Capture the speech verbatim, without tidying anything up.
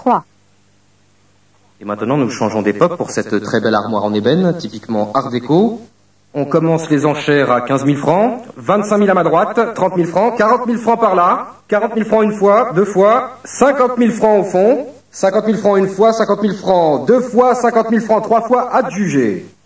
trois. Et maintenant, nous changeons d'époque pour cette très belle armoire en ébène, typiquement Art déco. On commence les enchères à quinze mille francs, vingt-cinq mille à ma droite, trente mille francs, quarante mille francs par là, quarante mille francs une fois, deux fois, cinquante mille francs au fond, cinquante mille francs une fois, cinquante mille francs deux fois, cinquante mille francs trois fois, adjugé.